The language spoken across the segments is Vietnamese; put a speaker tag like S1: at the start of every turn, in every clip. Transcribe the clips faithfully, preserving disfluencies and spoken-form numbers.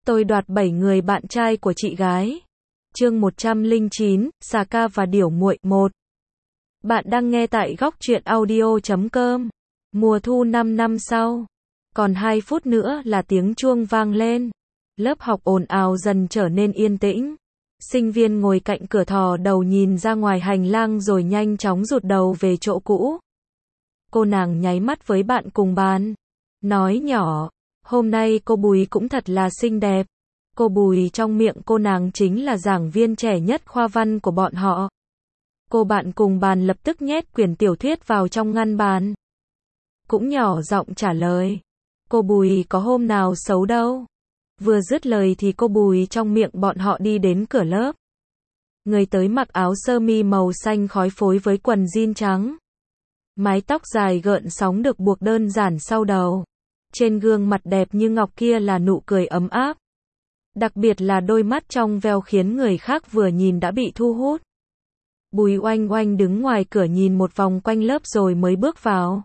S1: Tôi đoạt bảy người bạn trai của chị gái. Chương một trăm lẻ chín, Xà Ca và Điểu Muội một. Bạn đang nghe tại góc truyện audio chấm com. Mùa thu năm năm sau. Còn hai phút nữa là tiếng chuông vang lên. Lớp học ồn ào dần trở nên yên tĩnh. Sinh viên ngồi cạnh cửa thò đầu nhìn ra ngoài hành lang rồi nhanh chóng rụt đầu về chỗ cũ. Cô nàng nháy mắt với bạn cùng bàn. Nói nhỏ, hôm nay cô Bùi cũng thật là xinh đẹp. Cô Bùi trong miệng cô nàng chính là giảng viên trẻ nhất khoa văn của bọn họ. Cô bạn cùng bàn lập tức nhét quyển tiểu thuyết vào trong ngăn bàn. Cũng nhỏ giọng trả lời. Cô Bùi có hôm nào xấu đâu. Vừa dứt lời thì cô Bùi trong miệng bọn họ đi đến cửa lớp. Người tới mặc áo sơ mi màu xanh khói phối với quần jean trắng. Mái tóc dài gợn sóng được buộc đơn giản sau đầu. Trên gương mặt đẹp như ngọc kia là nụ cười ấm áp. Đặc biệt là đôi mắt trong veo khiến người khác vừa nhìn đã bị thu hút. Bùi Oanh Oanh đứng ngoài cửa nhìn một vòng quanh lớp rồi mới bước vào.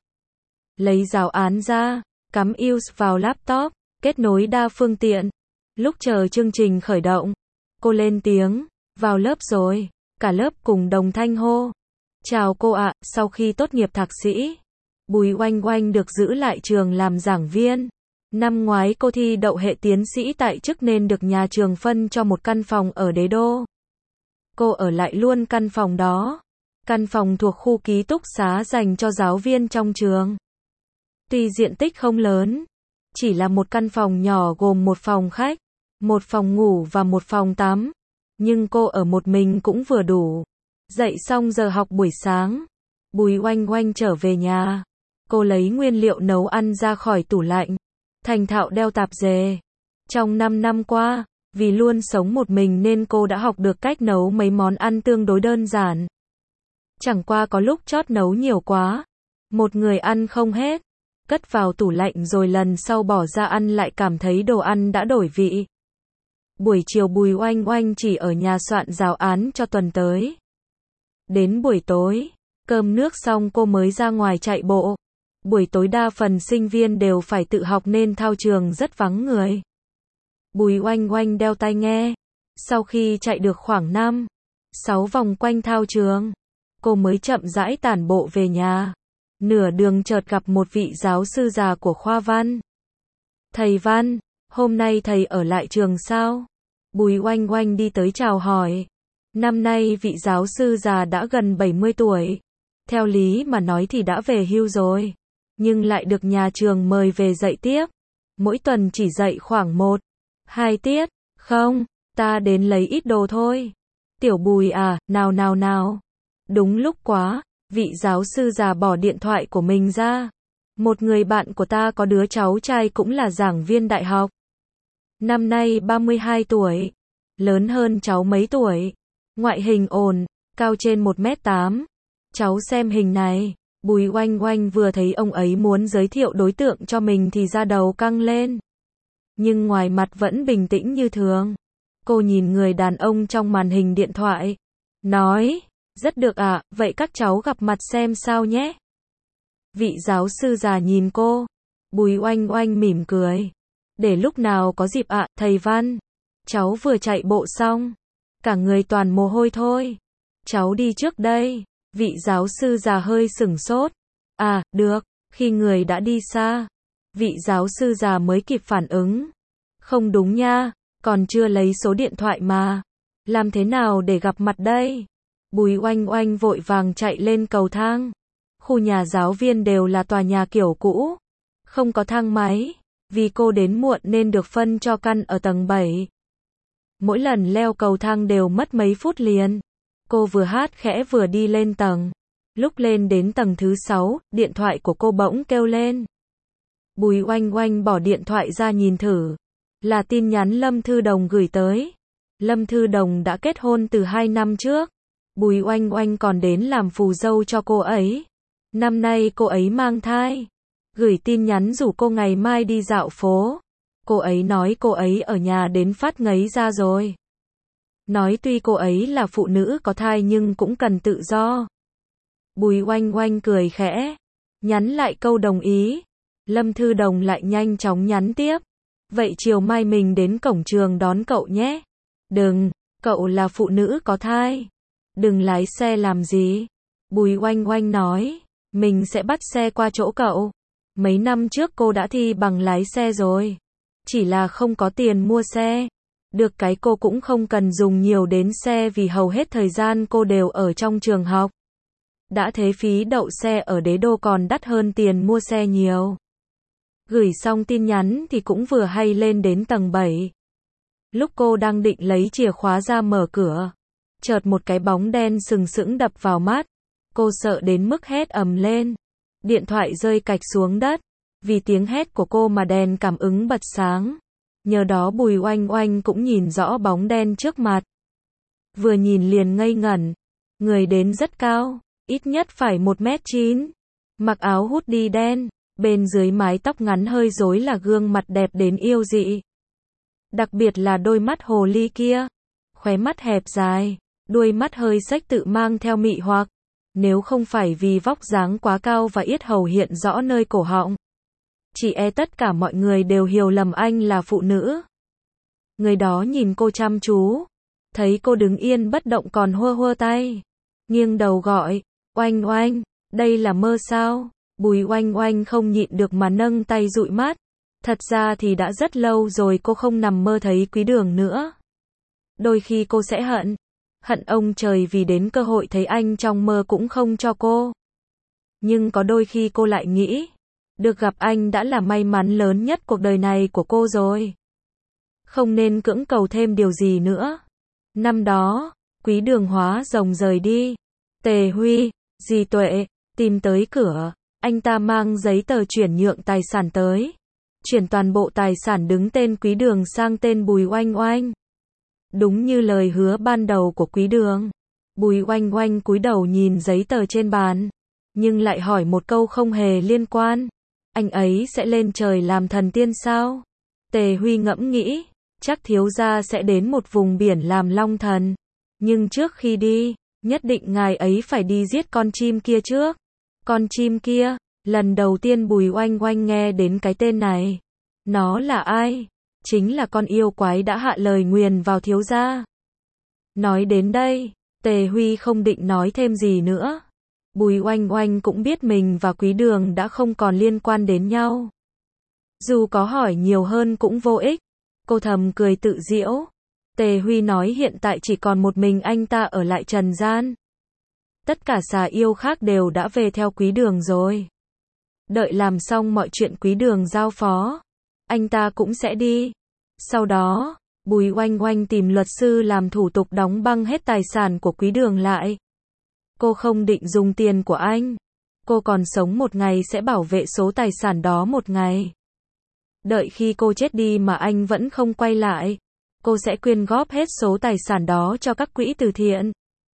S1: Lấy giáo án ra, cắm u ét bê vào laptop, kết nối đa phương tiện. Lúc chờ chương trình khởi động, cô lên tiếng, vào lớp rồi, cả lớp cùng đồng thanh hô. Chào cô ạ, sau khi tốt nghiệp thạc sĩ, Bùi Oanh Oanh được giữ lại trường làm giảng viên. Năm ngoái cô thi đậu hệ tiến sĩ tại chức nên được nhà trường phân cho một căn phòng ở Đế Đô. Cô ở lại luôn căn phòng đó. Căn phòng thuộc khu ký túc xá dành cho giáo viên trong trường. Tuy diện tích không lớn, chỉ là một căn phòng nhỏ gồm một phòng khách, một phòng ngủ và một phòng tắm. Nhưng cô ở một mình cũng vừa đủ. Dậy xong giờ học buổi sáng, Bùi Oanh Oanh trở về nhà. Cô lấy nguyên liệu nấu ăn ra khỏi tủ lạnh, thành thạo đeo tạp dề. Trong năm năm qua, vì luôn sống một mình nên cô đã học được cách nấu mấy món ăn tương đối đơn giản. Chẳng qua có lúc chót nấu nhiều quá, một người ăn không hết, cất vào tủ lạnh rồi lần sau bỏ ra ăn lại cảm thấy đồ ăn đã đổi vị. Buổi chiều Bùi Oanh Oanh chỉ ở nhà soạn giáo án cho tuần tới. Đến buổi tối, cơm nước xong cô mới ra ngoài chạy bộ. Buổi tối đa phần sinh viên đều phải tự học nên thao trường rất vắng người. Bùi Oanh Oanh đeo tai nghe. Sau khi chạy được khoảng năm, sáu vòng quanh thao trường, cô mới chậm rãi tản bộ về nhà. Nửa đường chợt gặp một vị giáo sư già của khoa văn. Thầy Văn, hôm nay thầy ở lại trường sao? Bùi Oanh Oanh đi tới chào hỏi. Năm nay vị giáo sư già đã gần bảy mươi tuổi. Theo lý mà nói thì đã về hưu rồi. Nhưng lại được nhà trường mời về dạy tiếp. Mỗi tuần chỉ dạy khoảng một, hai tiết. Không, ta đến lấy ít đồ thôi. Tiểu Bùi à, nào nào nào. Đúng lúc quá, vị giáo sư già bỏ điện thoại của mình ra. Một người bạn của ta có đứa cháu trai cũng là giảng viên đại học. Năm nay ba mươi hai tuổi. Lớn hơn cháu mấy tuổi. Ngoại hình ổn, cao trên một mét tám. Cháu xem hình này. Bùi Oanh Oanh vừa thấy ông ấy muốn giới thiệu đối tượng cho mình thì da đầu căng lên. Nhưng ngoài mặt vẫn bình tĩnh như thường. Cô nhìn người đàn ông trong màn hình điện thoại. Nói, rất được ạ, à, vậy các cháu gặp mặt xem sao nhé. Vị giáo sư già nhìn cô. Bùi Oanh Oanh mỉm cười. Để lúc nào có dịp ạ, à, thầy Văn. Cháu vừa chạy bộ xong. Cả người toàn mồ hôi thôi. Cháu đi trước đây. Vị giáo sư già hơi sửng sốt. À, được. Khi người đã đi xa, vị giáo sư già mới kịp phản ứng. Không đúng nha, còn chưa lấy số điện thoại mà. Làm thế nào để gặp mặt đây? Bùi Oanh Oanh vội vàng chạy lên cầu thang. Khu nhà giáo viên đều là tòa nhà kiểu cũ. Không có thang máy. Vì cô đến muộn nên được phân cho căn ở tầng bảy. Mỗi lần leo cầu thang đều mất mấy phút liền. Cô vừa hát khẽ vừa đi lên tầng. Lúc lên đến tầng thứ sáu, điện thoại của cô bỗng kêu lên. Bùi Oanh Oanh bỏ điện thoại ra nhìn thử. Là tin nhắn Lâm Thư Đồng gửi tới. Lâm Thư Đồng đã kết hôn từ hai năm trước. Bùi Oanh Oanh còn đến làm phù dâu cho cô ấy. Năm nay cô ấy mang thai. Gửi tin nhắn rủ cô ngày mai đi dạo phố. Cô ấy nói cô ấy ở nhà đến phát ngấy ra rồi. Nói tuy cô ấy là phụ nữ có thai nhưng cũng cần tự do. Bùi Oanh Oanh cười khẽ. Nhắn lại câu đồng ý. Lâm Thư Đồng lại nhanh chóng nhắn tiếp. Vậy chiều mai mình đến cổng trường đón cậu nhé. Đừng, cậu là phụ nữ có thai. Đừng lái xe làm gì. Bùi Oanh Oanh nói, mình sẽ bắt xe qua chỗ cậu. Mấy năm trước cô đã thi bằng lái xe rồi. Chỉ là không có tiền mua xe. Được cái cô cũng không cần dùng nhiều đến xe vì hầu hết thời gian cô đều ở trong trường học. Đã thế phí đậu xe ở Đế Đô còn đắt hơn tiền mua xe nhiều. Gửi xong tin nhắn thì cũng vừa hay lên đến tầng bảy. Lúc cô đang định lấy chìa khóa ra mở cửa, chợt một cái bóng đen sừng sững đập vào mắt. Cô sợ đến mức hét ầm lên. Điện thoại rơi cạch xuống đất. Vì tiếng hét của cô mà đèn cảm ứng bật sáng. Nhờ đó Bùi Oanh Oanh cũng nhìn rõ bóng đen trước mặt. Vừa nhìn liền ngây ngẩn. Người đến rất cao, ít nhất phải một mét chín. Mặc áo hoodie đen, bên dưới mái tóc ngắn hơi rối là gương mặt đẹp đến yêu dị. Đặc biệt là đôi mắt hồ ly kia. Khóe mắt hẹp dài, đuôi mắt hơi xếch tự mang theo mị hoặc. Nếu không phải vì vóc dáng quá cao và yết hầu hiện rõ nơi cổ họng, chỉ e tất cả mọi người đều hiểu lầm anh là phụ nữ. Người đó nhìn cô chăm chú, thấy cô đứng yên bất động còn hua hua tay, nghiêng đầu gọi, Oanh Oanh, đây là mơ sao? Bùi Oanh Oanh không nhịn được mà nâng tay dụi mắt. Thật ra thì đã rất lâu rồi cô không nằm mơ thấy Quý Đường nữa. Đôi khi cô sẽ hận, hận ông trời vì đến cơ hội thấy anh trong mơ cũng không cho cô. Nhưng có đôi khi cô lại nghĩ, được gặp anh đã là may mắn lớn nhất cuộc đời này của cô rồi. Không nên cưỡng cầu thêm điều gì nữa. Năm đó, Quý Đường hóa rồng rời đi. Tề Huy, dì Tuệ, tìm tới cửa. Anh ta mang giấy tờ chuyển nhượng tài sản tới. Chuyển toàn bộ tài sản đứng tên Quý Đường sang tên Bùi Oanh Oanh. Đúng như lời hứa ban đầu của Quý Đường. Bùi Oanh Oanh cúi đầu nhìn giấy tờ trên bàn, nhưng lại hỏi một câu không hề liên quan. Anh ấy sẽ lên trời làm thần tiên sao? Tề Huy ngẫm nghĩ, chắc thiếu gia sẽ đến một vùng biển làm long thần. Nhưng trước khi đi, nhất định ngài ấy phải đi giết con chim kia trước. Con chim kia, lần đầu tiên Bùi Oanh Oanh nghe đến cái tên này. Nó là ai? Chính là con yêu quái đã hạ lời nguyền vào thiếu gia. Nói đến đây, Tề Huy không định nói thêm gì nữa. Bùi Oanh Oanh cũng biết mình và Quý Đường đã không còn liên quan đến nhau. Dù có hỏi nhiều hơn cũng vô ích. Cô thầm cười tự giễu. Tề Huy nói hiện tại chỉ còn một mình anh ta ở lại trần gian. Tất cả xà yêu khác đều đã về theo Quý Đường rồi. Đợi làm xong mọi chuyện Quý Đường giao phó, anh ta cũng sẽ đi. Sau đó, Bùi Oanh Oanh tìm luật sư làm thủ tục đóng băng hết tài sản của Quý Đường lại. Cô không định dùng tiền của anh. Cô còn sống một ngày sẽ bảo vệ số tài sản đó một ngày. Đợi khi cô chết đi mà anh vẫn không quay lại, cô sẽ quyên góp hết số tài sản đó cho các quỹ từ thiện.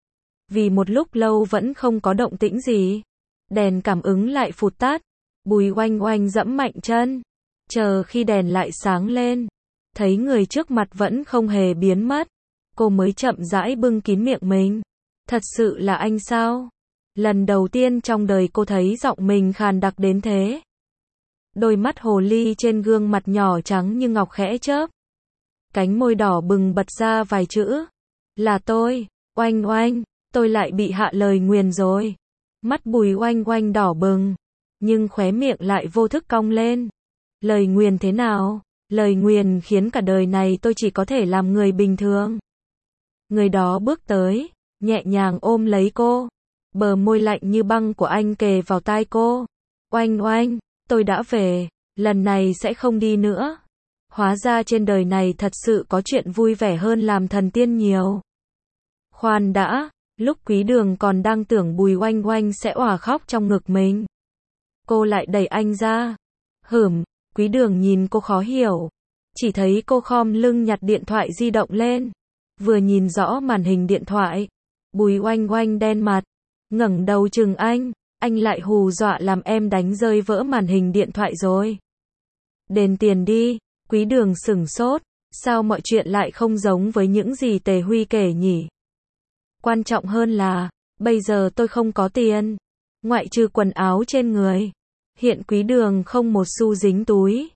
S1: Vì một lúc lâu vẫn không có động tĩnh gì, đèn cảm ứng lại phụt tắt. Bùi Oanh Oanh dẫm mạnh chân, chờ khi đèn lại sáng lên, thấy người trước mặt vẫn không hề biến mất. Cô mới chậm rãi bưng kín miệng mình. Thật sự là anh sao? Lần đầu tiên trong đời cô thấy giọng mình khàn đặc đến thế. Đôi mắt hồ ly trên gương mặt nhỏ trắng như ngọc khẽ chớp. Cánh môi đỏ bừng bật ra vài chữ. Là tôi, Oanh Oanh, tôi lại bị hạ lời nguyền rồi. Mắt Bùi Oanh Oanh đỏ bừng, nhưng khóe miệng lại vô thức cong lên. Lời nguyền thế nào? Lời nguyền khiến cả đời này tôi chỉ có thể làm người bình thường. Người đó bước tới, nhẹ nhàng ôm lấy cô. Bờ môi lạnh như băng của anh kề vào tai cô. Oanh Oanh, tôi đã về, lần này sẽ không đi nữa. Hóa ra trên đời này thật sự có chuyện vui vẻ hơn làm thần tiên nhiều. Khoan đã, lúc Quý Đường còn đang tưởng Bùi Oanh Oanh sẽ òa khóc trong ngực mình, cô lại đẩy anh ra. Hửm, Quý Đường nhìn cô khó hiểu. Chỉ thấy cô khom lưng nhặt điện thoại di động lên. Vừa nhìn rõ màn hình điện thoại, Bùi Oanh Oanh đen mặt, ngẩng đầu chừng anh. Anh lại hù dọa làm em đánh rơi vỡ màn hình điện thoại rồi. Đền tiền đi. Quý Đường sửng sốt. Sao mọi chuyện lại không giống với những gì Tề Huy kể nhỉ? Quan trọng hơn là, bây giờ tôi không có tiền. Ngoại trừ quần áo trên người, hiện Quý Đường không một xu dính túi.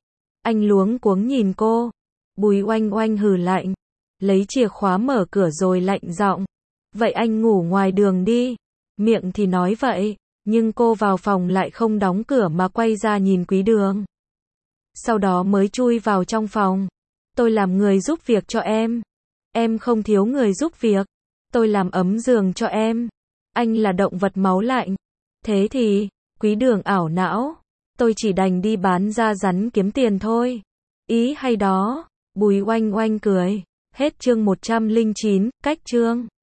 S1: Anh luống cuống nhìn cô. Bùi oanh oanh hừ lạnh. Lấy chìa khóa mở cửa rồi lạnh giọng. Vậy anh ngủ ngoài đường đi. Miệng thì nói vậy, nhưng cô vào phòng lại không đóng cửa mà quay ra nhìn Quý Đường. Sau đó mới chui vào trong phòng. Tôi làm người giúp việc cho em. Em không thiếu người giúp việc. Tôi làm ấm giường cho em. Anh là động vật máu lạnh. Thế thì, Quý Đường ảo não. Tôi chỉ đành đi bán da rắn kiếm tiền thôi. Ý hay đó. Bùi oanh oanh cười. Hết chương một trăm lẻ chín, cách chương.